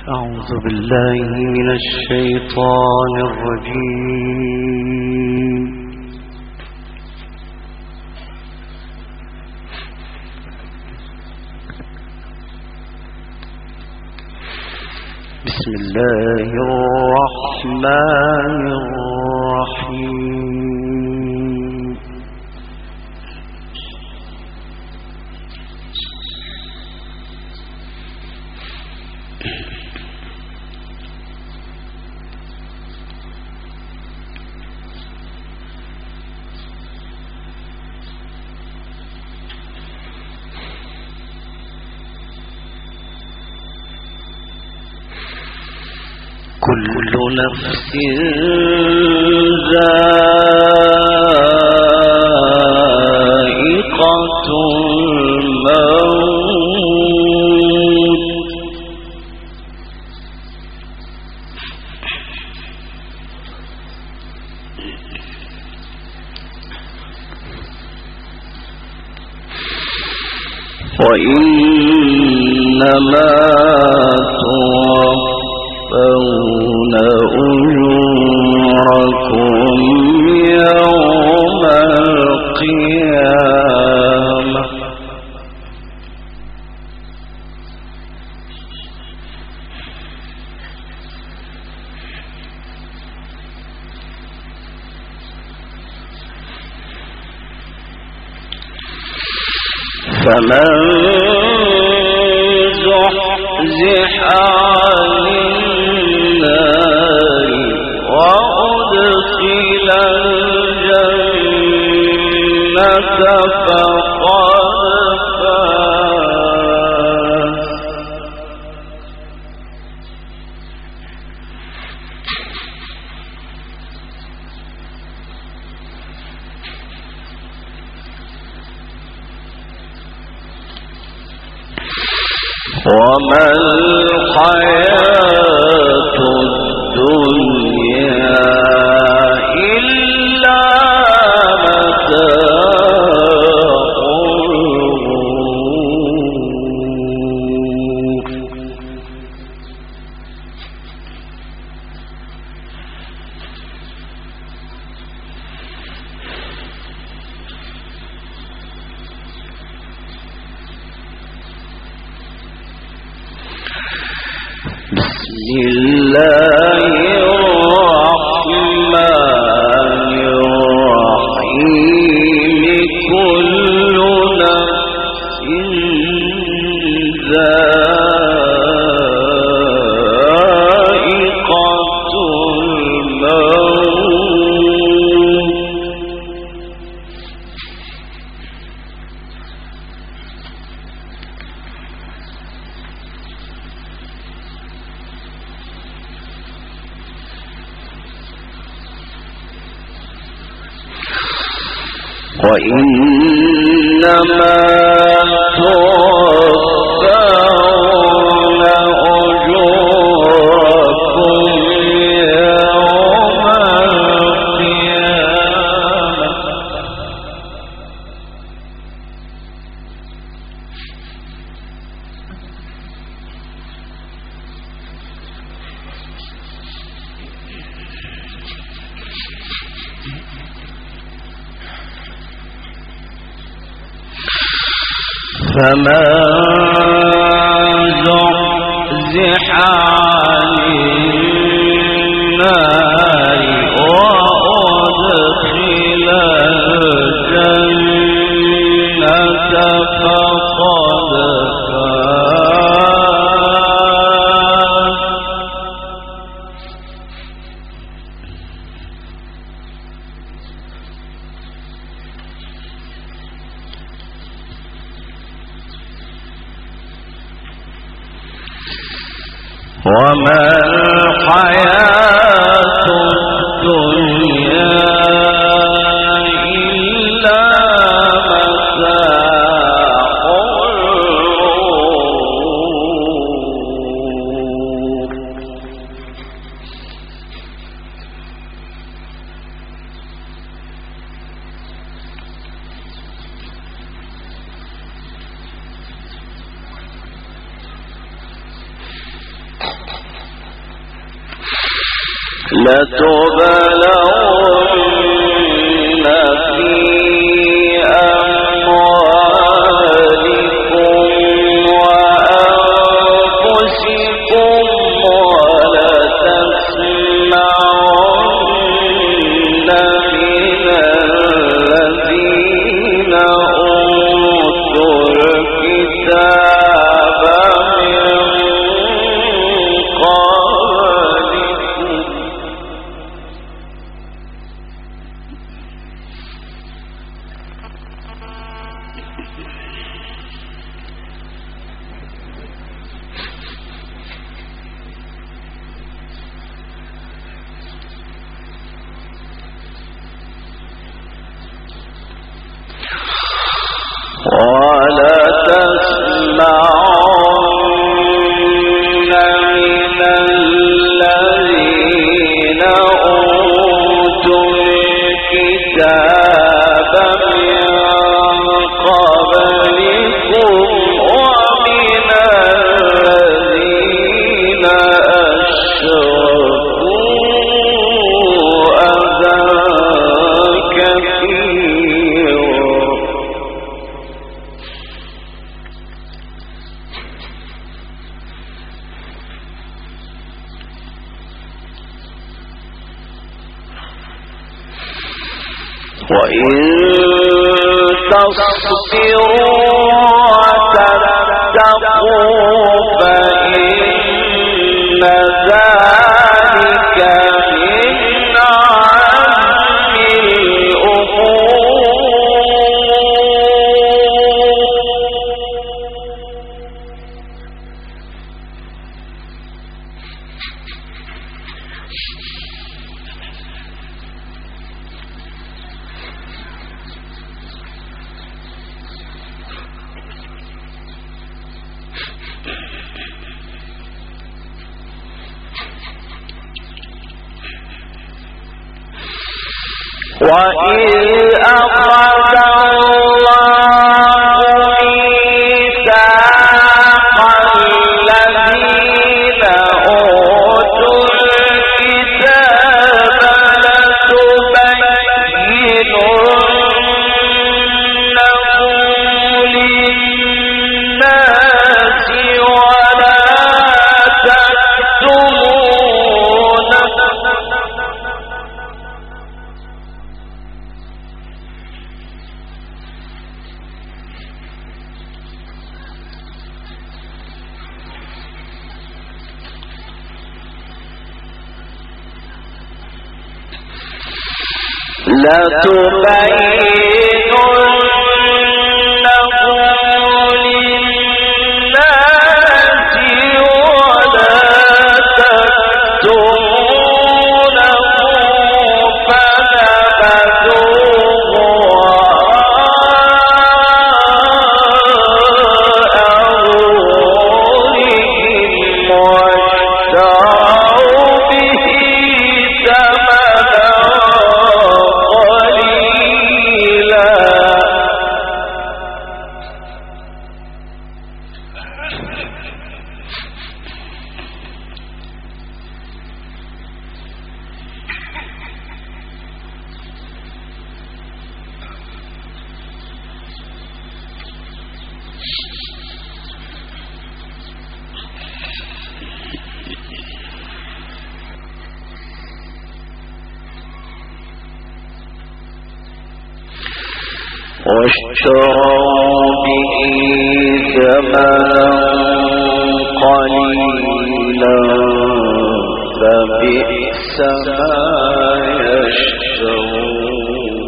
أعوذ بالله من الشيطان الرجيم. بسم الله الرحمن الرحيم. كل نفس ذائقة الموت وإنما توفون أجوركم يوم القيامة فمن زحزح عن النار وأدخل الجنة فقد فاز. وما الحياة الدنيا إلا متاع الغرور. بسم الله الرحمن الرحيم. كل نفس ذائقة الموت وإنما توفون أجوركم يوم القيامة فمن زحزح عن النار وأدخل الجنة فقد فاز. وما الحياة الدنيا إلا متاع الغرور. وإن تصبروا وتتقوا فإن ذلك من عزم الأمور. وإذ أخذ الله ميثاق الذين أوتوا الكتاب لتبيننه للناس ولا تكتمونه. واشتروا به ثمنا قليلا فبئس ما يشترون.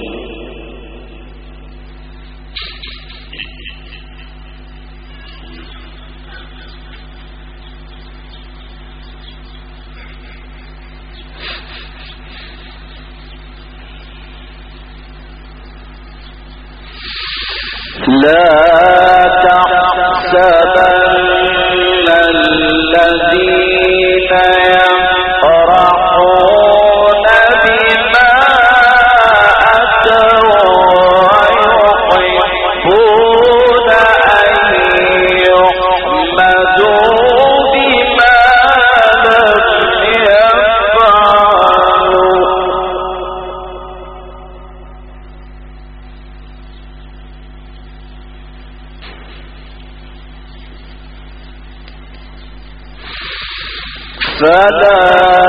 لا تحسبن الذين يفرحون بما أتوا ويحبون أن يحمدوا بما لم يفعلوا فلا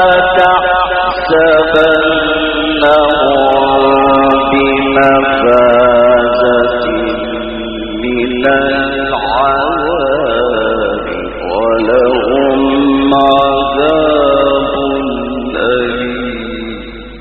تحسبنهم بمفازة من العذاب ولهم عذاب أليم.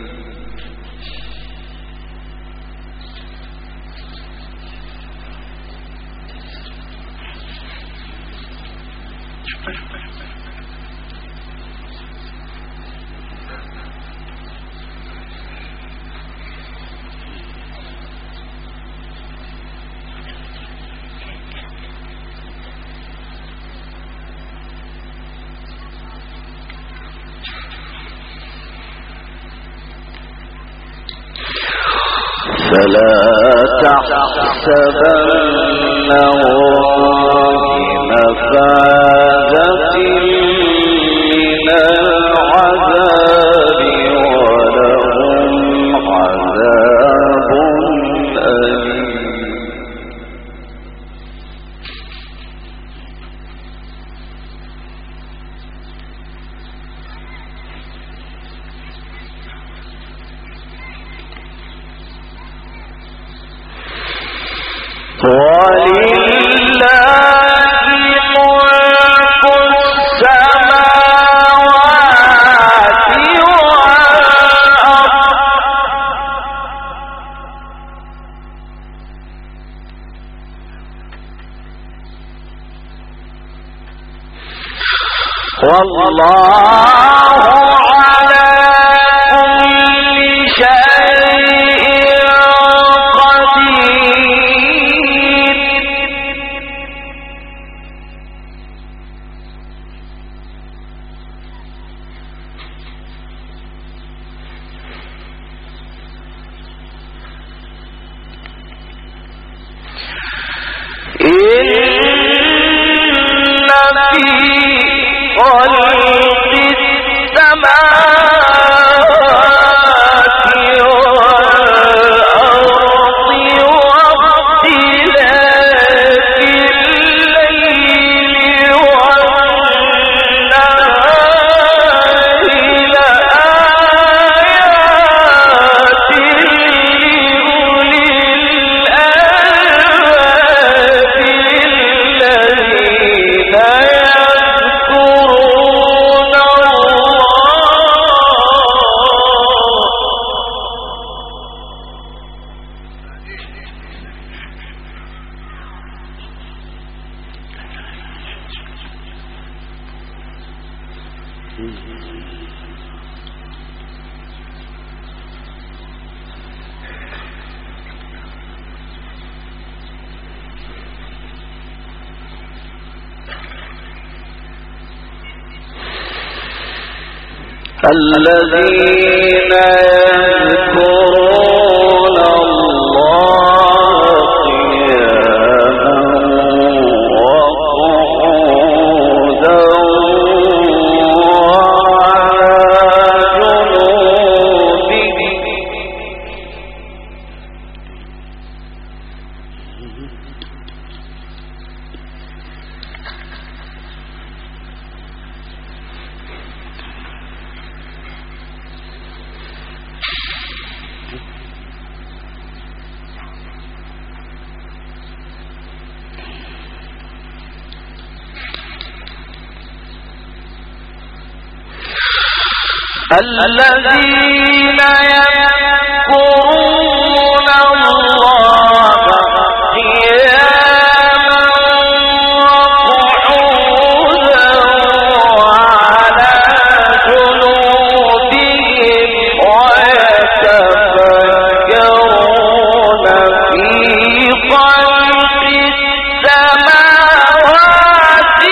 فلا تحسبنهم بمفازة من العذاب ولهم عذاب أليم. والله على كل شيء قدير. الذين يذكرون الله قياما وقعودا وعلى جنوبهم الذين يذكرون الله قياما وقعودا وعلى جنوبهم ويتفكرون في خلق السماوات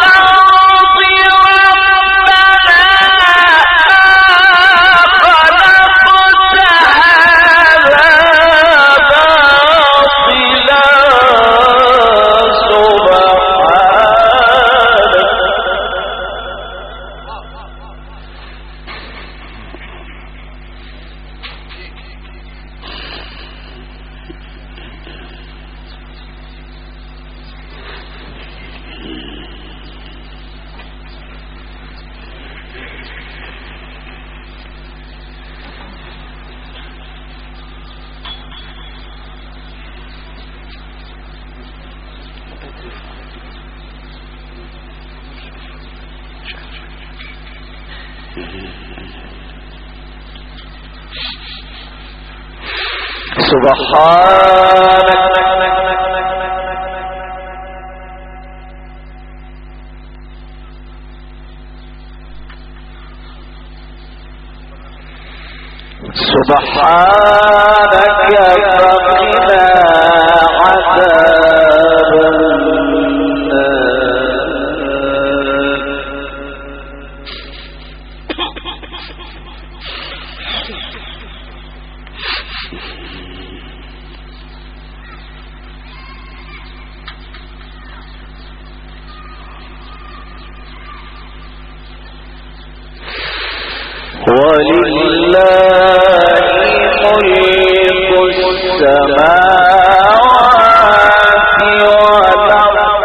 والأرض ربنا سبحانك فقنا عذاب ولله ملك السماوات والأرض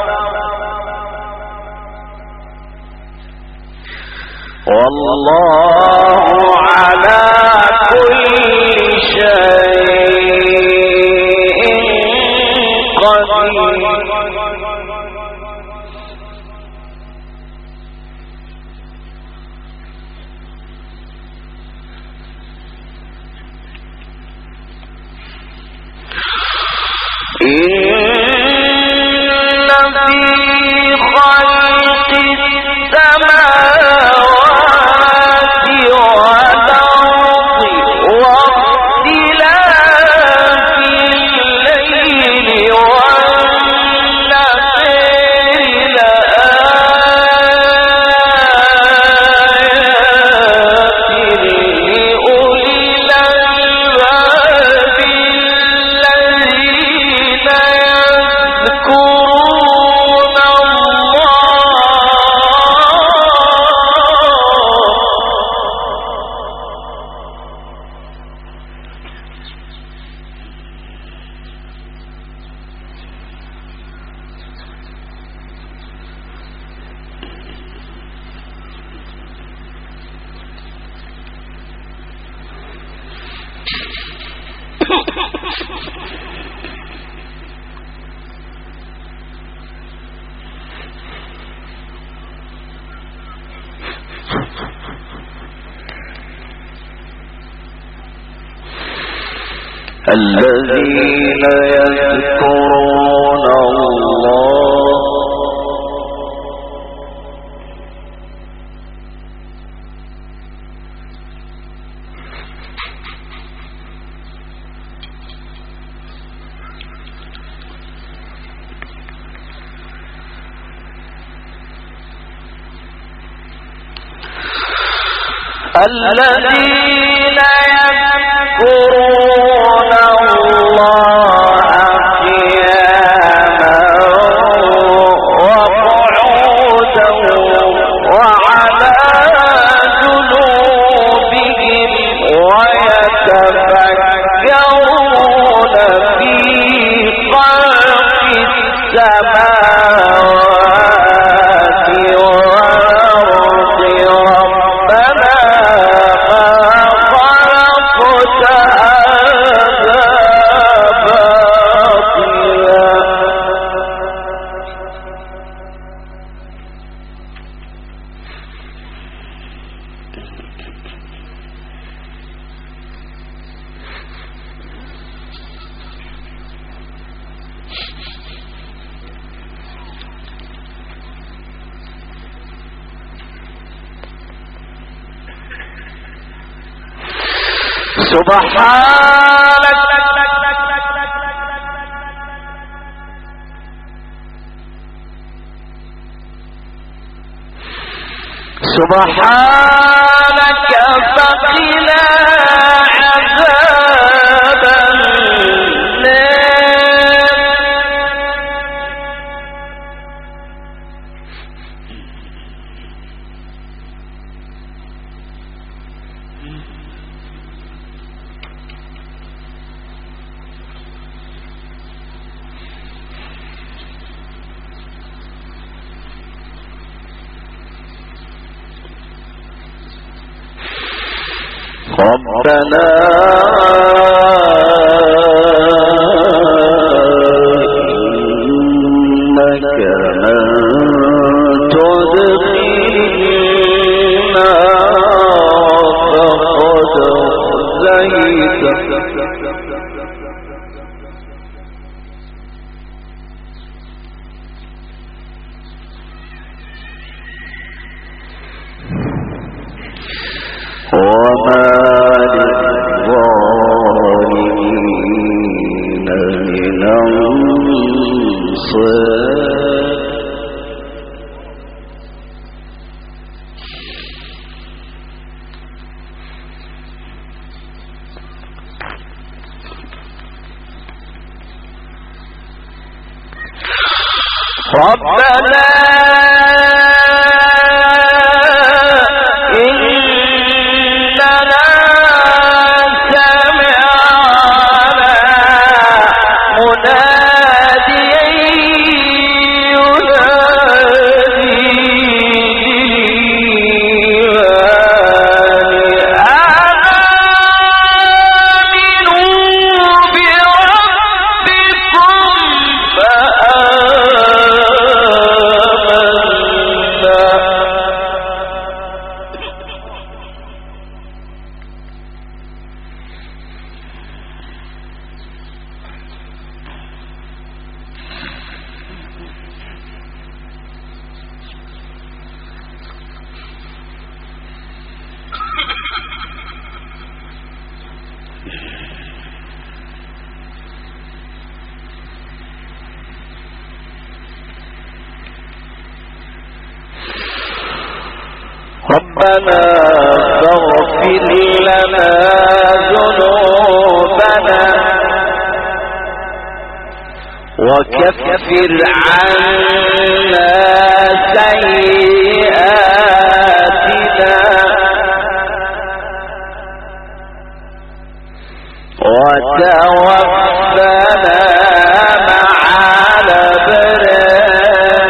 والله على كل شيء قدير إن في خلق السماوات والأرض واختلاف الليل والنهار لآيات لأولي الألباب يذكرون الذين يذكرون الله الذين يذكرون الله قياما وقعودا وعلى جنوبهم ويتفكرون في خلق السماوات والأرض ربنا سبحانك سبحانك فقنا عذاب ربنا إنك من تدخل النار فقد أخزيته ربنا فاغفر لنا ذنوبنا وكفر عنا سيئاتنا وتوفنا مع الأبرار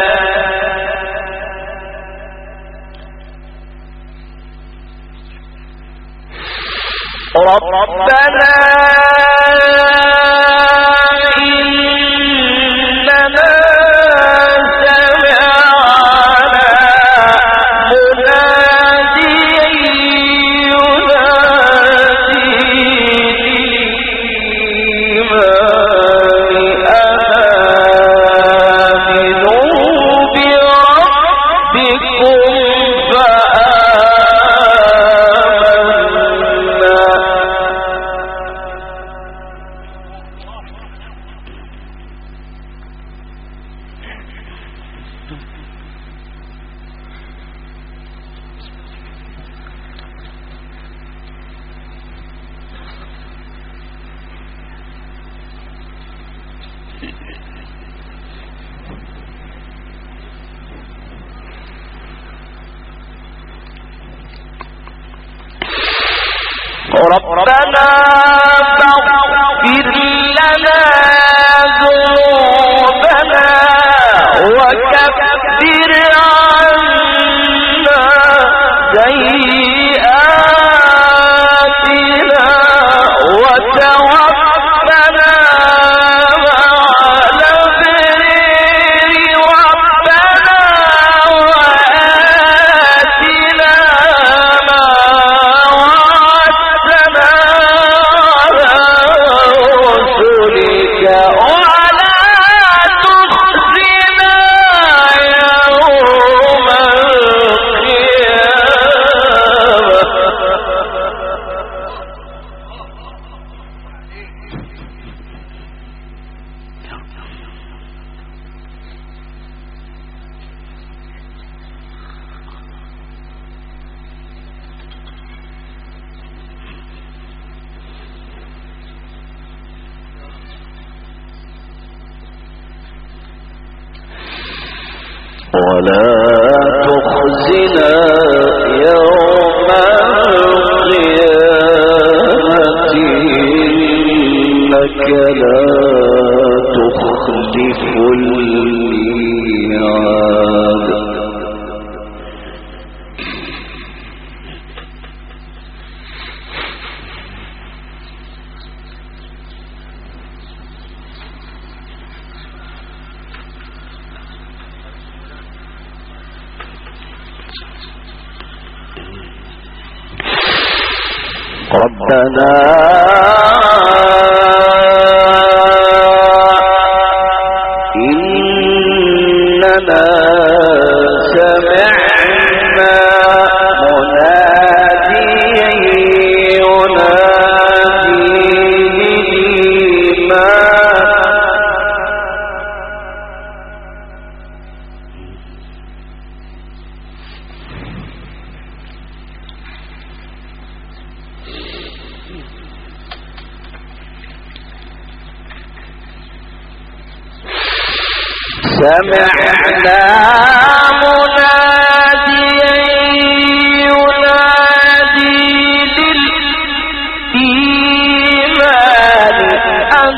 ربنا إننا سمعنا مناديا ينادي للإيمان آمنوا بربكم ربنا فاغفر لنا ذنوبنا وكفر عنا سيئاتنا وتوفنا مع الأبرار ربنا وآتنا ما رسلك ولا تخزنا يوم ولا تخزنا يوم القيامة إنك لا تخلف الميعاد ربنا إننا سمعنا مناديا ينادي للإيمان سمعنا مناديا ينادي للإيمان أن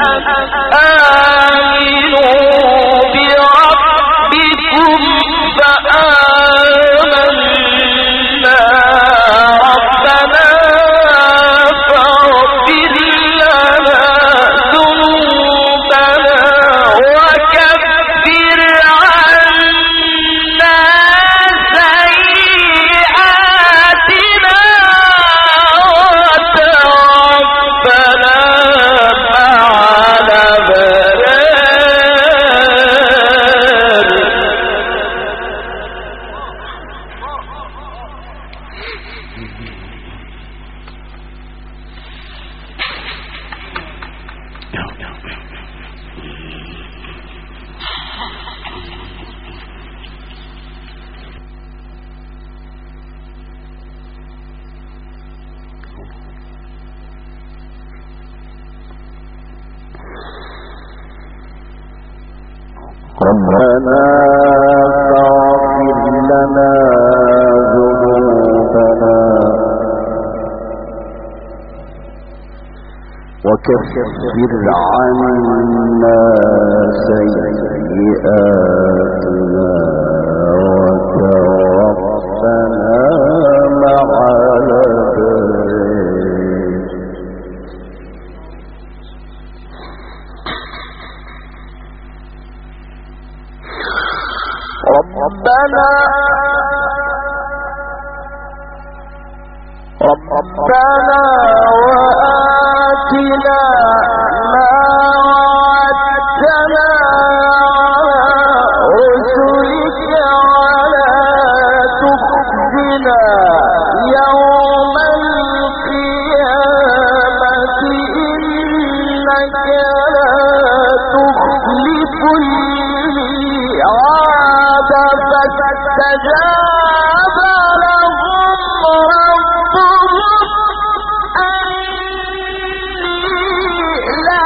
آمنوا بربكم فآمنا ربنا فاغفر لنا ذنوبنا وكفر عنا سيئاتنا وتوفنا مع الأبرار. ربنا فاغفر لنا ذنوبنا وكفر عنا سيئاتنا وتوفنا مع الأبرار. ربنا وآتنا ما وعدتنا على رسلك ولا تخزنا يوم القيامة إنك لا تخلف الميعاد. فاستجاب لهم ربهم أني لا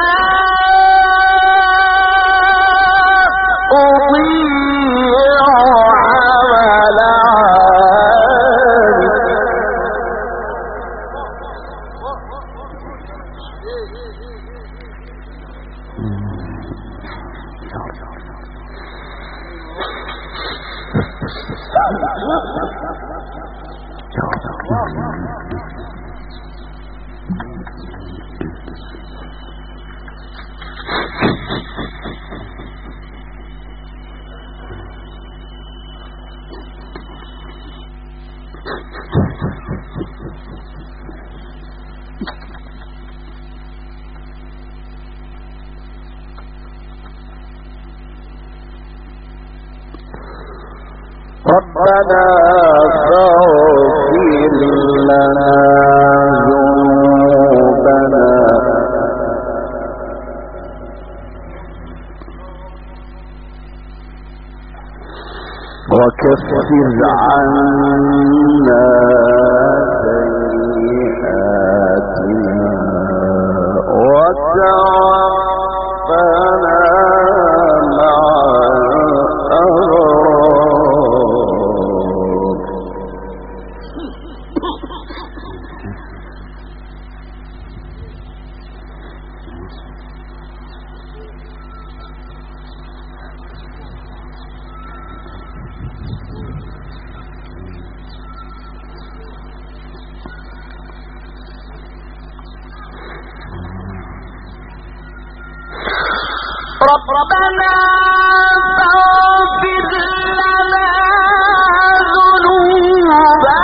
أضيع عمل عامل. ربنا فاغفر لنا ذنوبنا وكفر عنا سيئاتنا وتوفنا مع الأبرار. ربنا فاغفر لنا ذنوبنا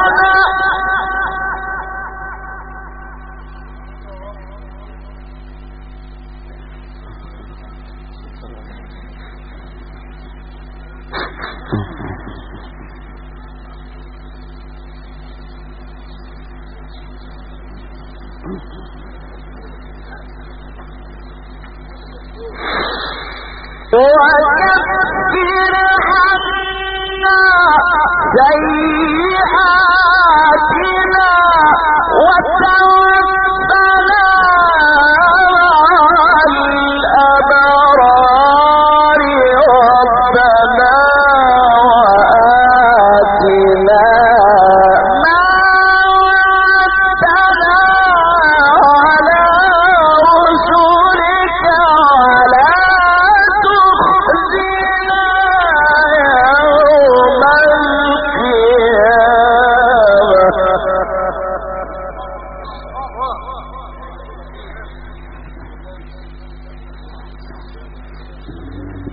وكفر عنا سيئاتنا وتوفنا مع الأبرار. ربنا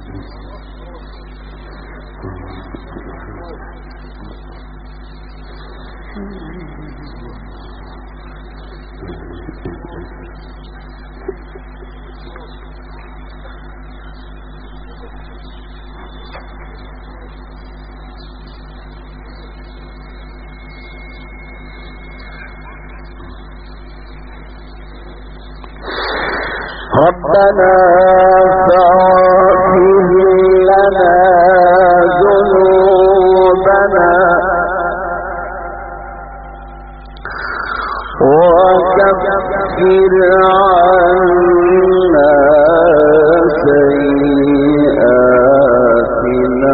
ربنا فاغفر لنا ذنوبنا وكفر عنا سيئاتنا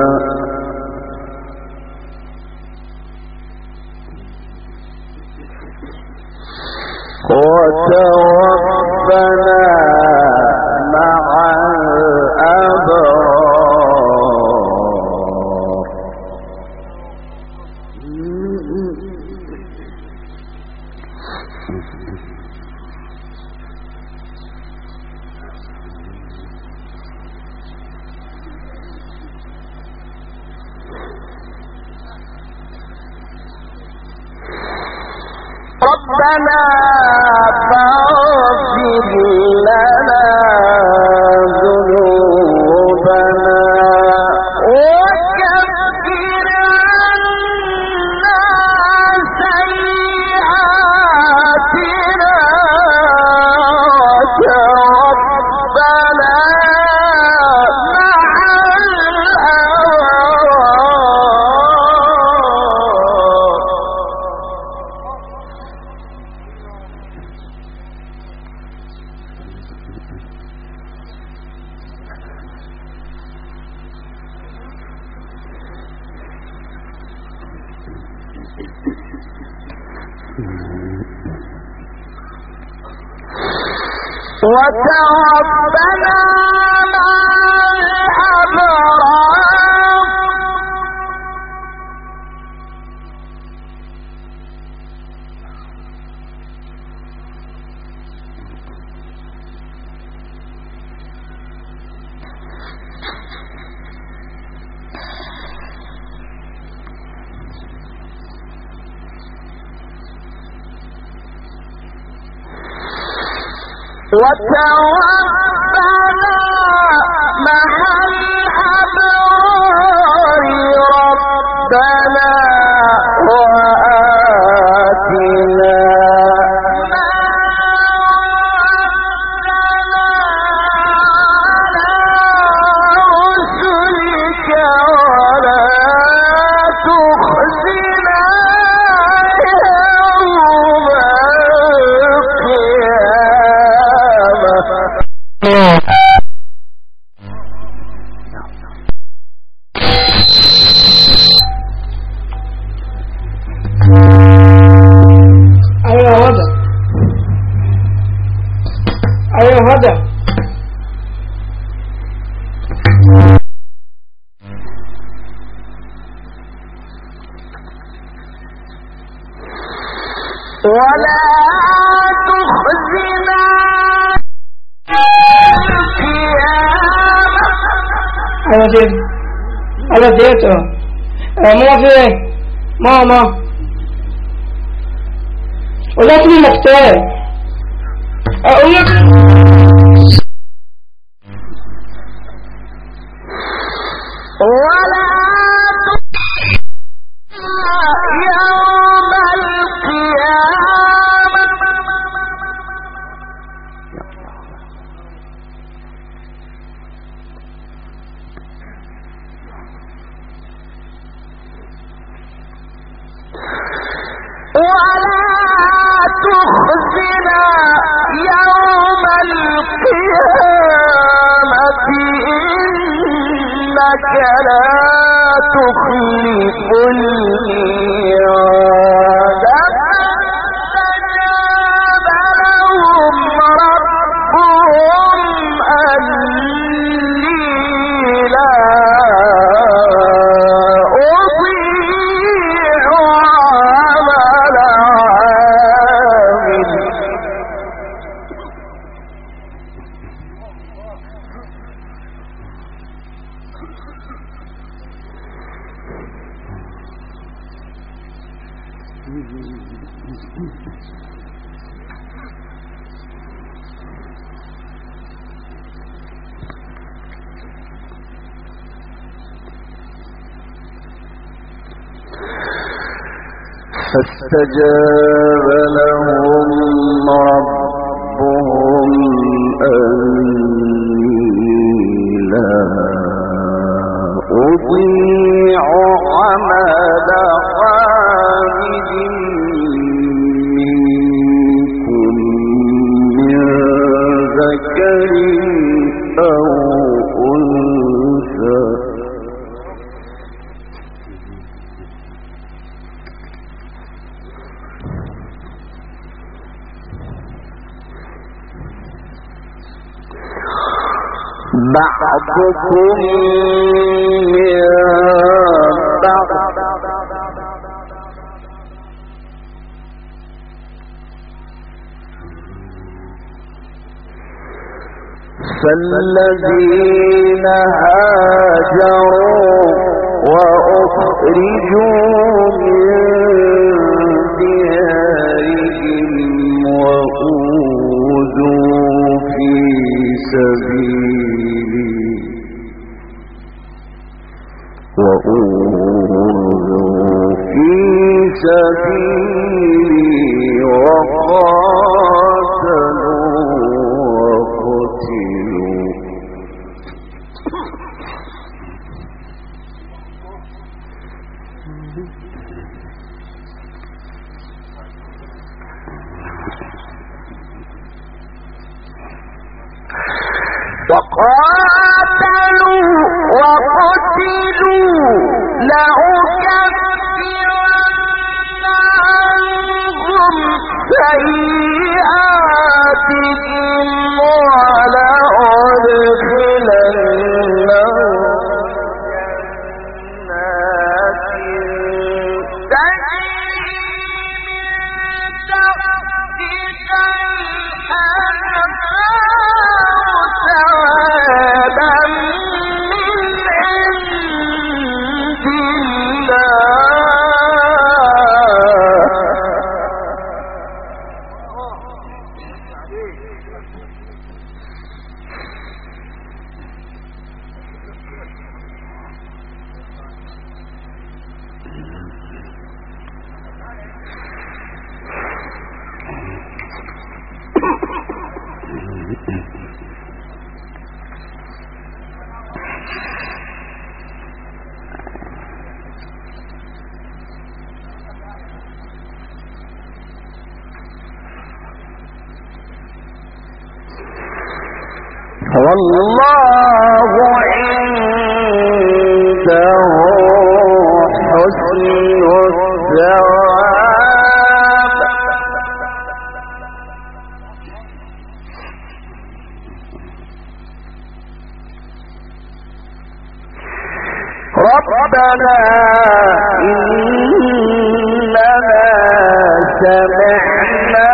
وتوفنا مع الأبرار. ربنا فاغفر لنا ذنوبنا وكفر عنا سيئاتنا وتوفنا وتوفنا مع الأبرار. وتوفنا مع الأبرار. ربنا وآتنا ما وعدتنا على رسلك ولا تخزنا يوم ولا تخزنا القيامة. أنا ديته موافق ماما ولا تبي مختار أقول لك ولا يوم القيامة. ولا تخزنا يوم القيامة إنك لا تخلف الميعاد. فاستجاب لهم ربهم أني لا أضيع عمل عامل. فاستجاب لهم ربهم أني لا أضيع عمل عامل منكم من ذكر أو أنثى بعضكم من بعض فالذين هاجروا وأخرجوا من ديارهم وأوذوا في سبيلي وقاتلوا وقتلوا لأكفرن عنهم سيئاتهم ولأدخلنهم جنات تجري من تحتها الأنهار ثوابا من عند والله عنده حسن الثواب ربنا إننا سمعنا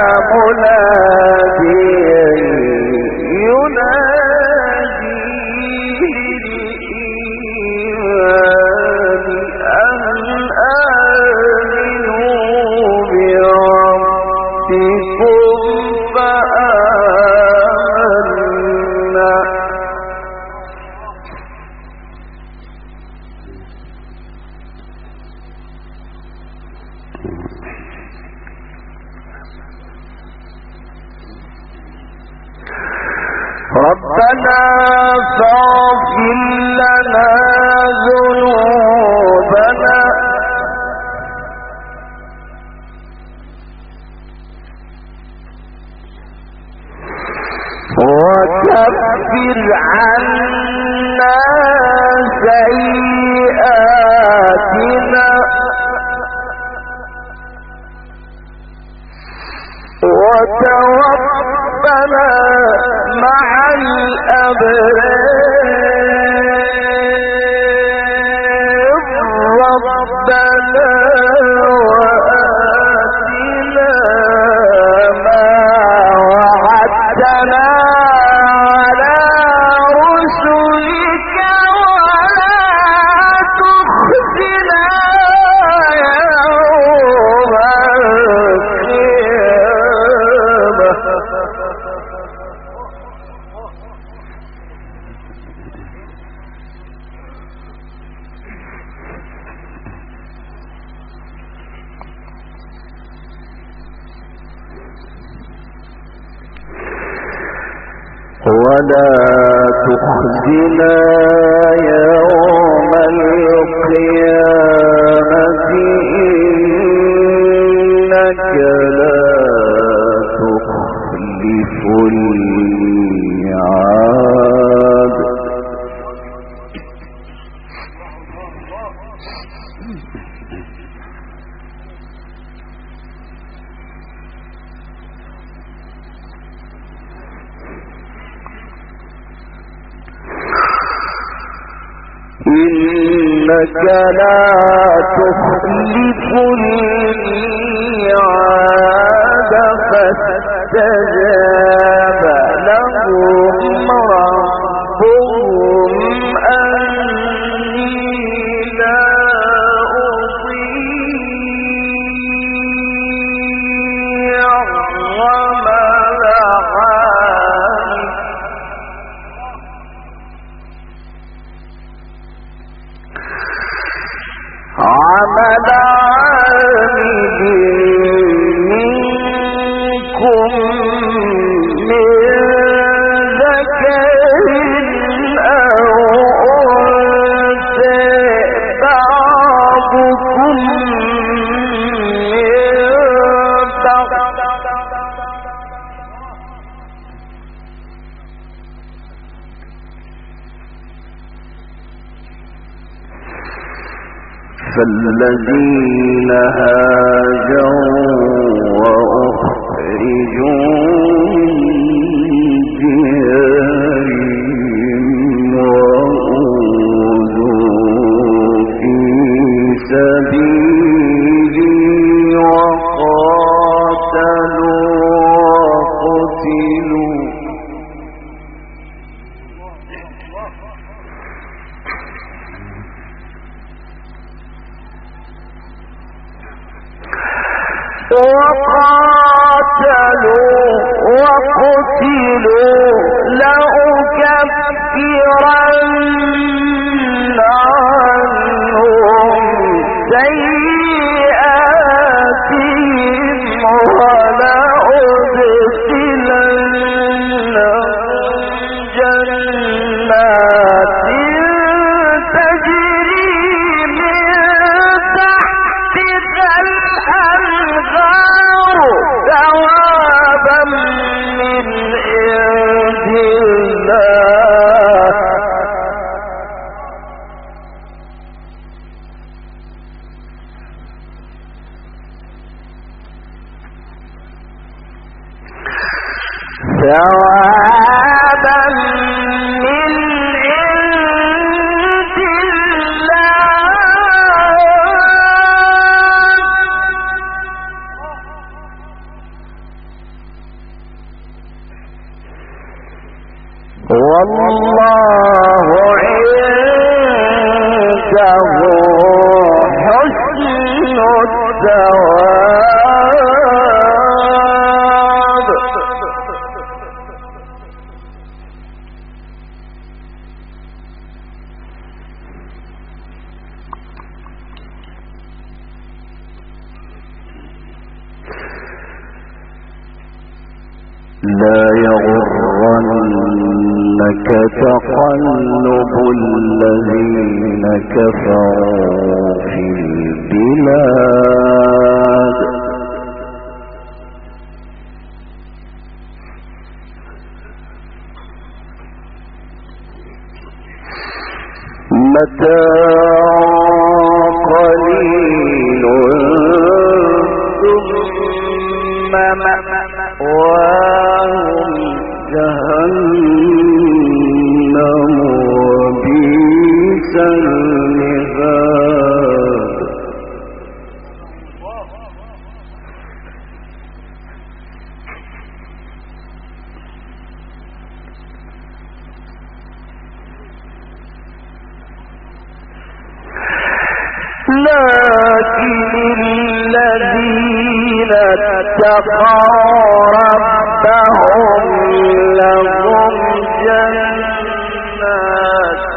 مناديا ينادي للإيمان أن آمنوا بربكم فآمنا ربنا فاغفر لنا ذنوبنا وكفر عنا سيئاتنا وتوفنا مع الأبرار ربنا وآتنا ما وعدتنا على رسلك ولا تخزنا يوم ولا تخزنا يوم القيامة إنك لا تخلف الميعاد إنك لا تخلف الميعاد فاستجاب لهم ربهم أني لا أضيع عمل عامل منكم من ذكر أو أنثى بعضكم فالذين هاجروا وأخرجوا من ديارهم وأوذوا في سبيلي وقاتلوا وقتلوا لأكفرن عنهم سيئاتهم ولأدخلنهم جنات تجري من تحتها الأنهار ثوابا من عند الله ثوابا من عند الله والله عنده حسن الثواب لا يغرنك تقلب الذين كفروا في البلاد متاع قليل ثم مأواهم جهنم وبئس المهاد لكن الذين اتقوا ربهم لهم جنات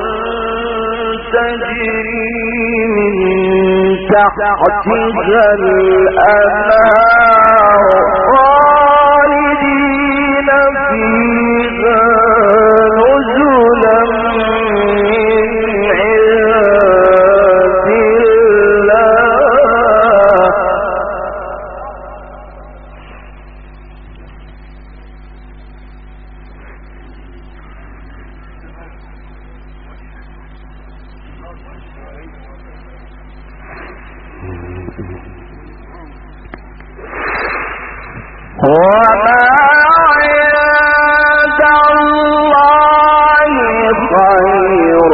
تجري من تحتها الأنهار خالدين فيها وما عند الله خير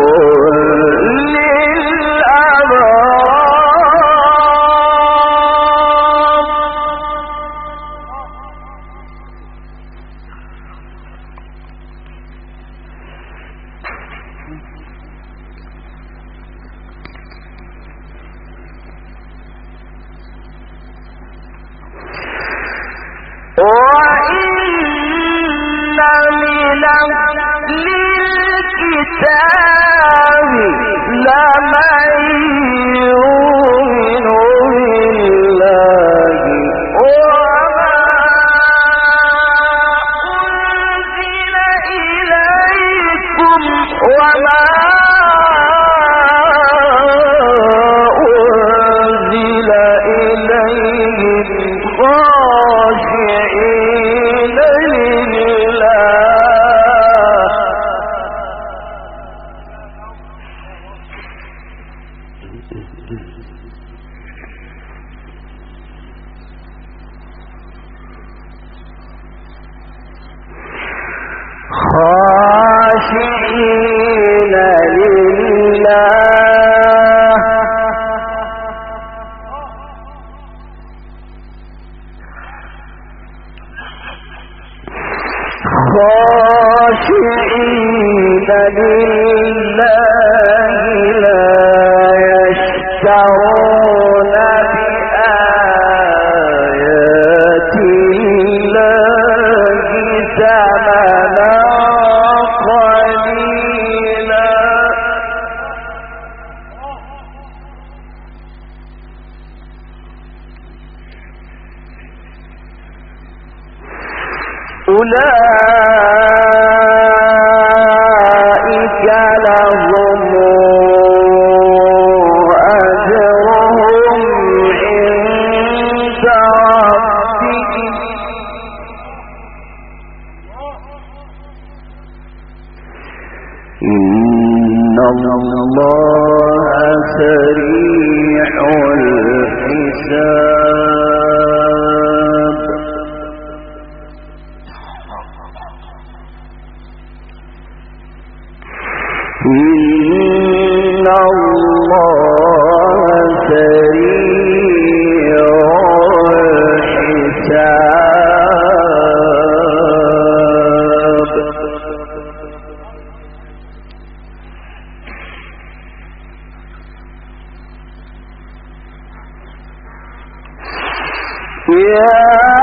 خاشعين لله لا يشترون بآيات الله ثمنا قليلا أولئك لهم أجرهم عند ربهم إن الله سريع الحساب إن الله سريع الحساب يا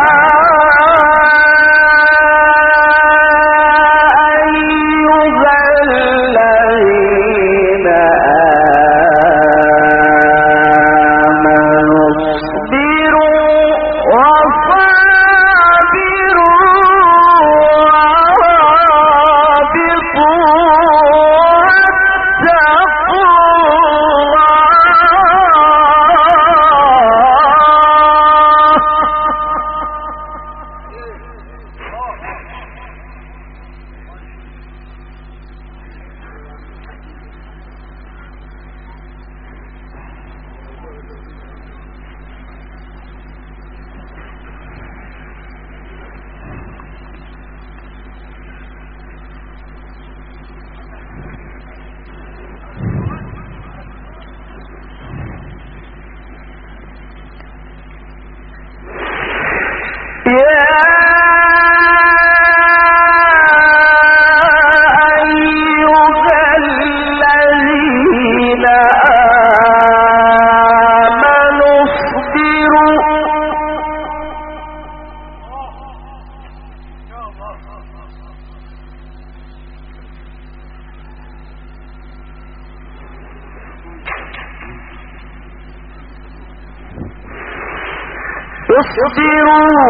اصبروا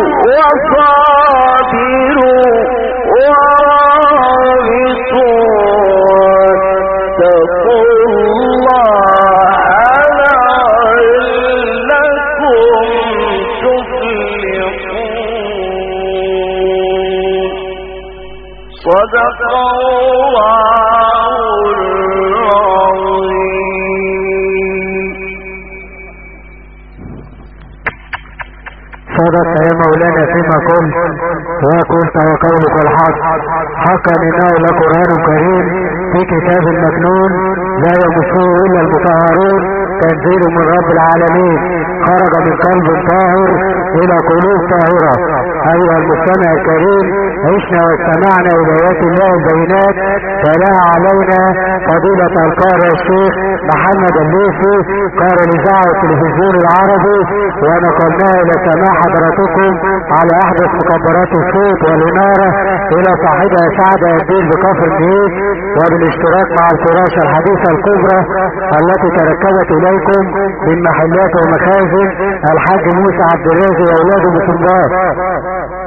وصابروا ورابطوا واتقوا الله لعلكم تفلحون صدق الله العظيم صدقت يا مولانا فيما قلت وقلت وقولك الحق حقا انه لقرآن كريم في كتاب مكنون لا يمسه الا المطهرون تنزيل من رب العالمين خرج من قلب طاهر الى قلوب طاهرة. ايها المستمع الكريم عشنا واستمعنا اليات الله البينات تلاها علينا فضيلة القارئ الشيخ محمد الليثي قارئ الاذاعة والتلفزيون العربي ونقلناها الى سماع حضراتكم على احدث مكبرات الصوت والانارة الى صاحبها سعد الدين بكفر الجيش وبالاشتراك مع الفراشة الحديثة الكبرى التي تركبت اليكم من محلات ومخازن الحاج موسى عبد الرازق واولاده بسنباط.